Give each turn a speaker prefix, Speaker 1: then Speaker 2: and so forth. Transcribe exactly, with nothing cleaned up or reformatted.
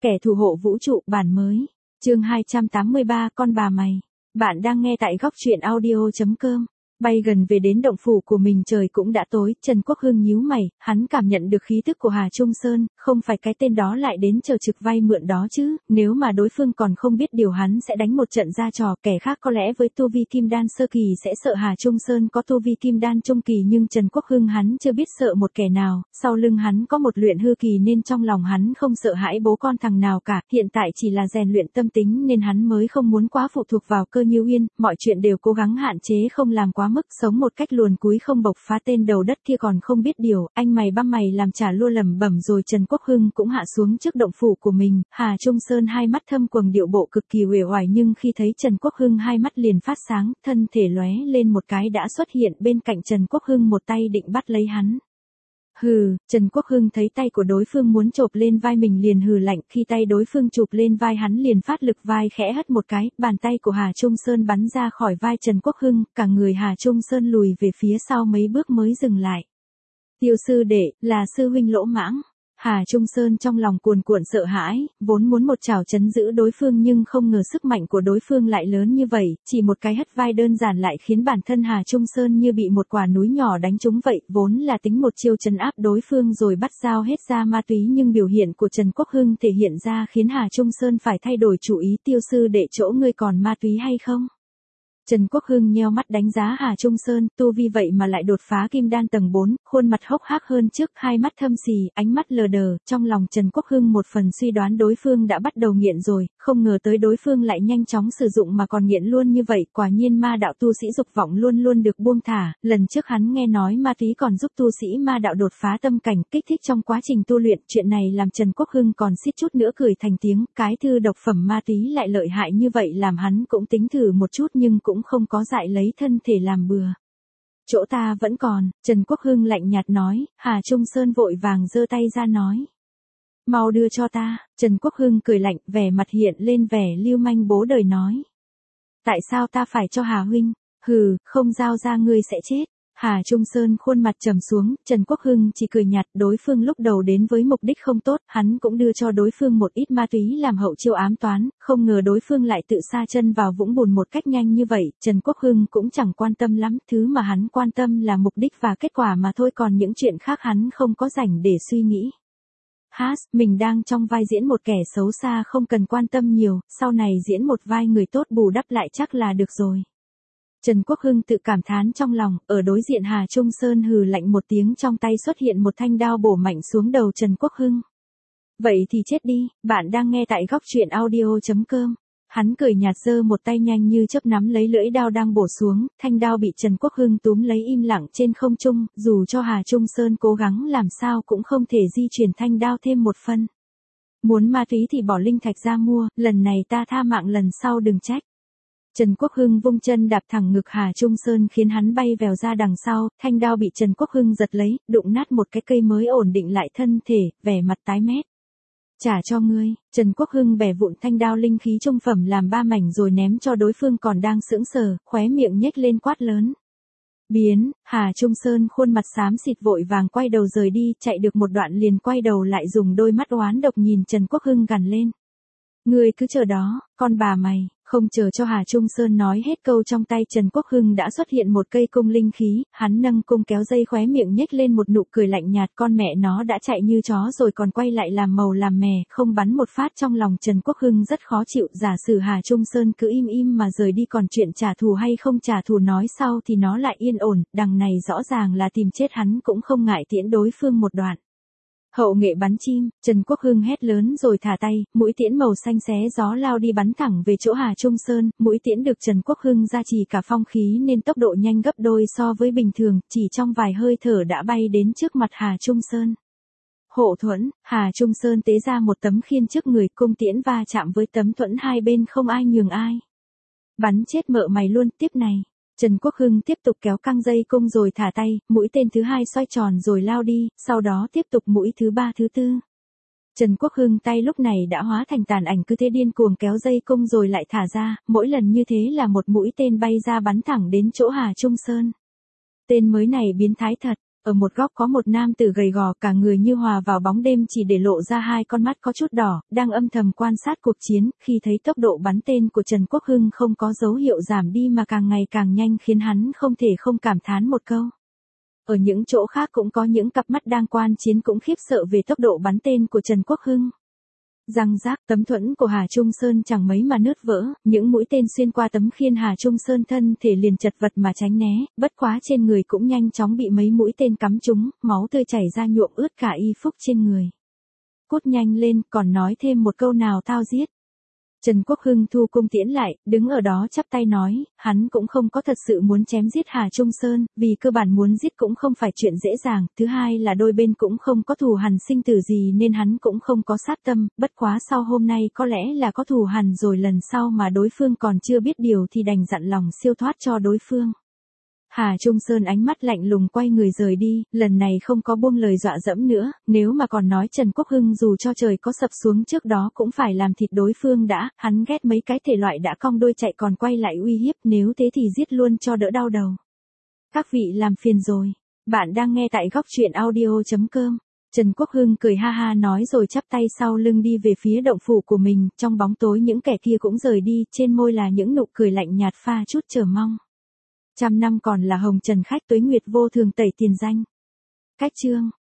Speaker 1: Kẻ thù hộ vũ trụ bản mới. Chương hai trăm tám mươi ba con bà mày. Bạn đang nghe tại góc truyện audio chấm com. Bay gần về đến động phủ của mình trời cũng đã tối, Trần Quốc Hưng nhíu mày, hắn cảm nhận được khí tức của Hà Trung Sơn, không phải cái tên đó lại đến chờ trực vay mượn đó chứ, nếu mà đối phương còn không biết điều hắn sẽ đánh một trận ra trò, kẻ khác có lẽ với tu vi kim đan sơ kỳ sẽ sợ Hà Trung Sơn có tu vi kim đan trung kỳ nhưng Trần Quốc Hưng hắn chưa biết sợ một kẻ nào, sau lưng hắn có một luyện hư kỳ nên trong lòng hắn không sợ hãi bố con thằng nào cả, hiện tại chỉ là rèn luyện tâm tính nên hắn mới không muốn quá phụ thuộc vào Cơ Như Uyên, mọi chuyện đều cố gắng hạn chế không làm quá mức, sống một cách luồn cúi không bộc phá, tên đầu đất kia còn không biết điều, anh mày băm mày làm trả lua lẩm bẩm rồi Trần Quốc Hưng cũng hạ xuống trước động phủ của mình, Hà Trung Sơn hai mắt thâm quầng điệu bộ cực kỳ uể oải nhưng khi thấy Trần Quốc Hưng hai mắt liền phát sáng, thân thể lóe lên một cái đã xuất hiện bên cạnh Trần Quốc Hưng một tay định bắt lấy hắn. Hừ, Trần Quốc Hưng thấy tay của đối phương muốn chộp lên vai mình liền hừ lạnh, khi tay đối phương chụp lên vai hắn liền phát lực vai khẽ hất một cái, bàn tay của Hà Trung Sơn bắn ra khỏi vai Trần Quốc Hưng, cả người Hà Trung Sơn lùi về phía sau mấy bước mới dừng lại. Tiêu sư đệ, là sư huynh lỗ mãng. Hà Trung Sơn trong lòng cuồn cuộn sợ hãi, vốn muốn một chảo chấn giữ đối phương nhưng không ngờ sức mạnh của đối phương lại lớn như vậy, chỉ một cái hất vai đơn giản lại khiến bản thân Hà Trung Sơn như bị một quả núi nhỏ đánh trúng vậy, vốn là tính một chiêu trấn áp đối phương rồi bắt dao hết ra ma túy nhưng biểu hiện của Trần Quốc Hưng thể hiện ra khiến Hà Trung Sơn phải thay đổi chủ ý. Tiêu sư đệ, chỗ ngươi còn ma túy hay không? Trần Quốc Hưng nheo mắt đánh giá Hà Trung Sơn, tu vi vậy mà lại đột phá kim đan tầng bốn, khuôn mặt hốc hác hơn trước, hai mắt thâm xì, ánh mắt lờ đờ, trong lòng Trần Quốc Hưng một phần suy đoán đối phương đã bắt đầu nghiện rồi, không ngờ tới đối phương lại nhanh chóng sử dụng mà còn nghiện luôn như vậy, quả nhiên ma đạo tu sĩ dục vọng luôn luôn được buông thả, lần trước hắn nghe nói ma túy còn giúp tu sĩ ma đạo đột phá tâm cảnh, kích thích trong quá trình tu luyện, chuyện này làm Trần Quốc Hưng còn suýt chút nữa cười thành tiếng, cái thư độc phẩm ma túy lại lợi hại như vậy làm hắn cũng tính thử một chút nhưng cũng cũng không có dại lấy thân thể làm bừa. Chỗ ta vẫn còn, Trần Quốc Hưng lạnh nhạt nói, Hà Trung Sơn vội vàng giơ tay ra nói. Mau đưa cho ta, Trần Quốc Hưng cười lạnh, vẻ mặt hiện lên vẻ lưu manh bố đời nói. Tại sao ta phải cho Hà huynh? Hừ, không giao ra ngươi sẽ chết. Hà Trung Sơn khuôn mặt trầm xuống, Trần Quốc Hưng chỉ cười nhạt, đối phương lúc đầu đến với mục đích không tốt, hắn cũng đưa cho đối phương một ít ma túy làm hậu chiêu ám toán, không ngờ đối phương lại tự sa chân vào vũng bùn một cách nhanh như vậy, Trần Quốc Hưng cũng chẳng quan tâm lắm, thứ mà hắn quan tâm là mục đích và kết quả mà thôi, còn những chuyện khác hắn không có rảnh để suy nghĩ. Hát, mình đang trong vai diễn một kẻ xấu xa không cần quan tâm nhiều, sau này diễn một vai người tốt bù đắp lại chắc là được rồi. Trần Quốc Hưng tự cảm thán trong lòng, ở đối diện Hà Trung Sơn hừ lạnh một tiếng, trong tay xuất hiện một thanh đao bổ mạnh xuống đầu Trần Quốc Hưng. Vậy thì chết đi, bạn đang nghe tại góc truyện audio chấm com. Hắn cười nhạt giơ một tay nhanh như chớp nắm lấy lưỡi đao đang bổ xuống, thanh đao bị Trần Quốc Hưng túm lấy im lặng trên không trung, dù cho Hà Trung Sơn cố gắng làm sao cũng không thể di chuyển thanh đao thêm một phân. Muốn ma túy thì bỏ linh thạch ra mua, lần này ta tha mạng lần sau đừng trách. Trần Quốc Hưng vung chân đạp thẳng ngực Hà Trung Sơn khiến hắn bay vèo ra đằng sau, thanh đao bị Trần Quốc Hưng giật lấy, đụng nát một cái cây mới ổn định lại thân thể, vẻ mặt tái mét. Trả cho ngươi, Trần Quốc Hưng bẻ vụn thanh đao linh khí trung phẩm làm ba mảnh rồi ném cho đối phương còn đang sững sờ, khóe miệng nhếch lên quát lớn. Biến, Hà Trung Sơn khuôn mặt xám xịt vội vàng quay đầu rời đi, chạy được một đoạn liền quay đầu lại dùng đôi mắt oán độc nhìn Trần Quốc Hưng gằn lên. Ngươi cứ chờ đó, con bà mày. Không chờ cho Hà Trung Sơn nói hết câu trong tay Trần Quốc Hưng đã xuất hiện một cây cung linh khí, hắn nâng cung kéo dây khóe miệng nhếch lên một nụ cười lạnh nhạt, con mẹ nó đã chạy như chó rồi còn quay lại làm màu làm mè, không bắn một phát. Trong lòng Trần Quốc Hưng rất khó chịu, giả sử Hà Trung Sơn cứ im im mà rời đi còn chuyện trả thù hay không trả thù nói sau thì nó lại yên ổn, đằng này rõ ràng là tìm chết hắn cũng không ngại tiễn đối phương một đoạn. Hậu nghệ bắn chim, Trần Quốc Hưng hét lớn rồi thả tay, mũi tiễn màu xanh xé gió lao đi bắn thẳng về chỗ Hà Trung Sơn, mũi tiễn được Trần Quốc Hưng gia trì cả phong khí nên tốc độ nhanh gấp đôi so với bình thường, chỉ trong vài hơi thở đã bay đến trước mặt Hà Trung Sơn. Hộ thuẫn, Hà Trung Sơn tế ra một tấm khiên trước người, cung tiễn va chạm với tấm thuẫn hai bên không ai nhường ai. Bắn chết mợ mày luôn, tiếp này. Trần Quốc Hưng tiếp tục kéo căng dây cung rồi thả tay, mũi tên thứ hai xoay tròn rồi lao đi, sau đó tiếp tục mũi thứ ba thứ tư. Trần Quốc Hưng tay lúc này đã hóa thành tàn ảnh cứ thế điên cuồng kéo dây cung rồi lại thả ra, mỗi lần như thế là một mũi tên bay ra bắn thẳng đến chỗ Hà Trung Sơn. Tên mới này biến thái thật. Ở một góc có một nam tử gầy gò cả người như hòa vào bóng đêm chỉ để lộ ra hai con mắt có chút đỏ, đang âm thầm quan sát cuộc chiến, khi thấy tốc độ bắn tên của Trần Quốc Hưng không có dấu hiệu giảm đi mà càng ngày càng nhanh khiến hắn không thể không cảm thán một câu. Ở những chỗ khác cũng có những cặp mắt đang quan chiến cũng khiếp sợ về tốc độ bắn tên của Trần Quốc Hưng. Răng rác, tấm thuẫn của Hà Trung Sơn chẳng mấy mà nứt vỡ, những mũi tên xuyên qua tấm khiên Hà Trung Sơn thân thể liền chật vật mà tránh né, bất quá trên người cũng nhanh chóng bị mấy mũi tên cắm trúng, máu tươi chảy ra nhuộm ướt cả y phục trên người. Cút nhanh lên, còn nói thêm một câu nào tao giết. Trần Quốc Hưng thu cung tiễn lại, đứng ở đó chắp tay nói, hắn cũng không có thật sự muốn chém giết Hà Trung Sơn, vì cơ bản muốn giết cũng không phải chuyện dễ dàng, thứ hai là đôi bên cũng không có thù hằn sinh tử gì nên hắn cũng không có sát tâm, bất quá sau hôm nay có lẽ là có thù hằn rồi lần sau mà đối phương còn chưa biết điều thì đành dặn lòng siêu thoát cho đối phương. Hà Trung Sơn ánh mắt lạnh lùng quay người rời đi, lần này không có buông lời dọa dẫm nữa, nếu mà còn nói Trần Quốc Hưng dù cho trời có sập xuống trước đó cũng phải làm thịt đối phương đã, hắn ghét mấy cái thể loại đã cong đôi chạy còn quay lại uy hiếp, nếu thế thì giết luôn cho đỡ đau đầu. Các vị làm phiền rồi, bạn đang nghe tại góc truyện audio chấm com. Trần Quốc Hưng cười ha ha nói rồi chắp tay sau lưng đi về phía động phủ của mình, trong bóng tối những kẻ kia cũng rời đi, trên môi là những nụ cười lạnh nhạt pha chút chờ mong. Trăm năm còn là hồng trần khách tuế nguyệt vô thường tẩy tiền danh. Cách chương